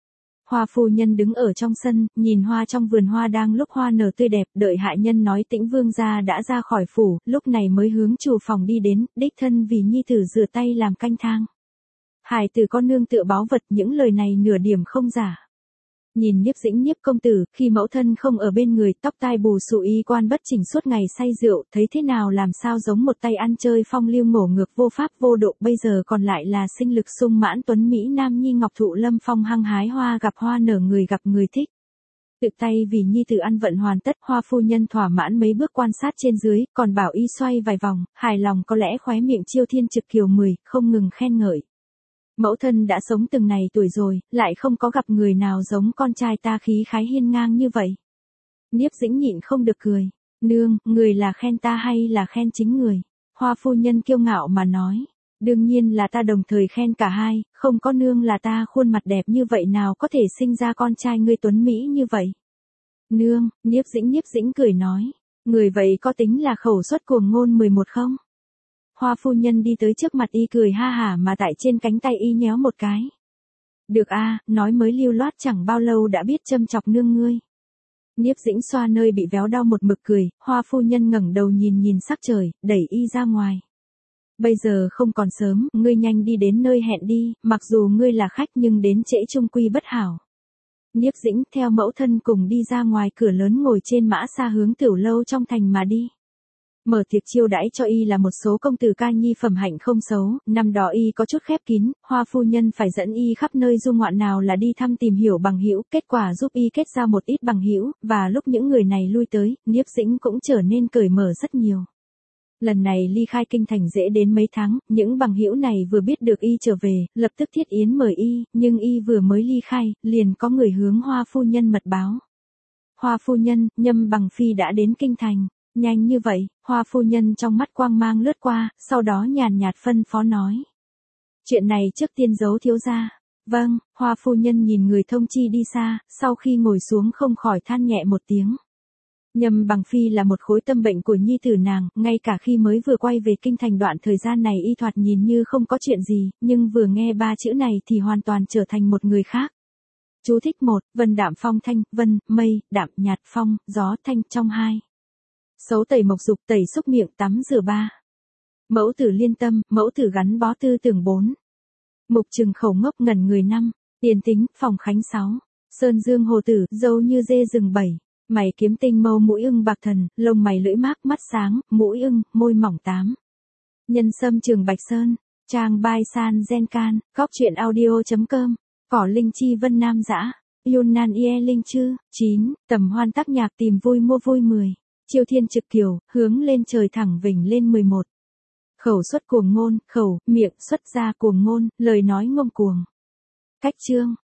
Hoa phu nhân đứng ở trong sân, nhìn hoa trong vườn hoa đang lúc hoa nở tươi đẹp, đợi hạ nhân nói Tĩnh vương gia đã ra khỏi phủ, lúc này mới hướng chủ phòng đi đến, đích thân vì nhi tử rửa tay làm canh thang. Hài tử con nương tựa báu vật, những lời này nửa điểm không giả. Nhìn Niếp Dĩnh Niếp công tử, khi mẫu thân không ở bên người, tóc tai bù xù y quan bất chỉnh suốt ngày say rượu, thấy thế nào làm sao giống một tay ăn chơi phong lưu ngổ ngược vô pháp vô độ, bây giờ còn lại là sinh lực sung mãn tuấn Mỹ nam nhi ngọc thụ lâm phong hăng hái hoa gặp hoa nở người gặp người thích. Tự tay vì nhi tử ăn vận hoàn tất, hoa phu nhân thỏa mãn mấy bước quan sát trên dưới, còn bảo y xoay vài vòng, hài lòng có lẽ khóe miệng chiêu thiên trực kiều mười, không ngừng khen ngợi. Mẫu thân đã sống từng này tuổi rồi, lại không có gặp người nào giống con trai ta khí khái hiên ngang như vậy. Niếp Dĩnh nhịn không được cười. Nương, người là khen ta hay là khen chính người? Hoa phu nhân kiêu ngạo mà nói. Đương nhiên là ta đồng thời khen cả hai, không có nương là ta khuôn mặt đẹp như vậy nào có thể sinh ra con trai ngươi tuấn Mỹ như vậy. Nương, Niếp Dĩnh Niếp Dĩnh cười nói. Người vậy có tính là khẩu suất cuồng ngôn mười một không? Hoa phu nhân đi tới trước mặt y cười ha hả mà tại trên cánh tay y nhéo một cái. Được a, nói mới lưu loát chẳng bao lâu đã biết châm chọc nương ngươi. Niếp Dĩnh xoa nơi bị véo đau một mực cười, hoa phu nhân ngẩng đầu nhìn nhìn sắc trời, đẩy y ra ngoài. Bây giờ không còn sớm, ngươi nhanh đi đến nơi hẹn đi, mặc dù ngươi là khách nhưng đến trễ trung quy bất hảo. Niếp Dĩnh theo mẫu thân cùng đi ra ngoài cửa lớn ngồi trên mã xa hướng tiểu lâu trong thành mà đi. Mở tiệc chiêu đãi cho y là một số công tử ca nhi phẩm hạnh không xấu, năm đó y có chút khép kín, hoa phu nhân phải dẫn y khắp nơi du ngoạn nào là đi thăm tìm hiểu bằng hữu, kết quả giúp y kết ra một ít bằng hữu, và lúc những người này lui tới, Niếp Dĩnh cũng trở nên cởi mở rất nhiều. Lần này ly khai kinh thành dễ đến mấy tháng, những bằng hữu này vừa biết được y trở về, lập tức thiết yến mời y, nhưng y vừa mới ly khai, liền có người hướng hoa phu nhân mật báo. Hoa phu nhân, Nhâm Bằng Phi đã đến kinh thành. Nhanh như vậy, hoa phu nhân trong mắt quang mang lướt qua, sau đó nhàn nhạt phân phó nói. Chuyện này trước tiên giấu thiếu gia. Vâng, hoa phu nhân nhìn người thông chi đi xa, sau khi ngồi xuống không khỏi than nhẹ một tiếng. Nhâm Bằng Phi là một khối tâm bệnh của nhi tử nàng, ngay cả khi mới vừa quay về kinh thành đoạn thời gian này y thoạt nhìn như không có chuyện gì, nhưng vừa nghe ba chữ này thì hoàn toàn trở thành một người khác. Chú thích một, vân đạm phong thanh, vân, mây, đạm nhạt phong, gió thanh trong hai. Xấu tẩy mộc dục tẩy xúc miệng tắm rửa ba. Mẫu tử liên tâm, mẫu tử gắn bó tư tưởng bốn. Mục trừng khẩu ngốc ngẩn người năm. Tiền tính, phòng khánh sáu. Sơn dương hồ tử, dâu như dê rừng bảy. Mày kiếm tinh mâu mũi ưng bạc thần, lông mày lưỡi mác mắt sáng, mũi ưng, môi mỏng tám. Nhân sâm trường bạch sơn. Trang bai san gen can, góc chuyện audio chấm com. Cỏ linh chi vân nam dã. Yunnan ie linh chư. chín. Tầm hoan tác nhạc tìm vui mua vui mười. Chiêu thiên trực kiều, hướng lên trời thẳng vỉnh lên mười một. Khẩu xuất cuồng ngôn, khẩu, miệng xuất ra cuồng ngôn, lời nói ngông cuồng. Cách chương.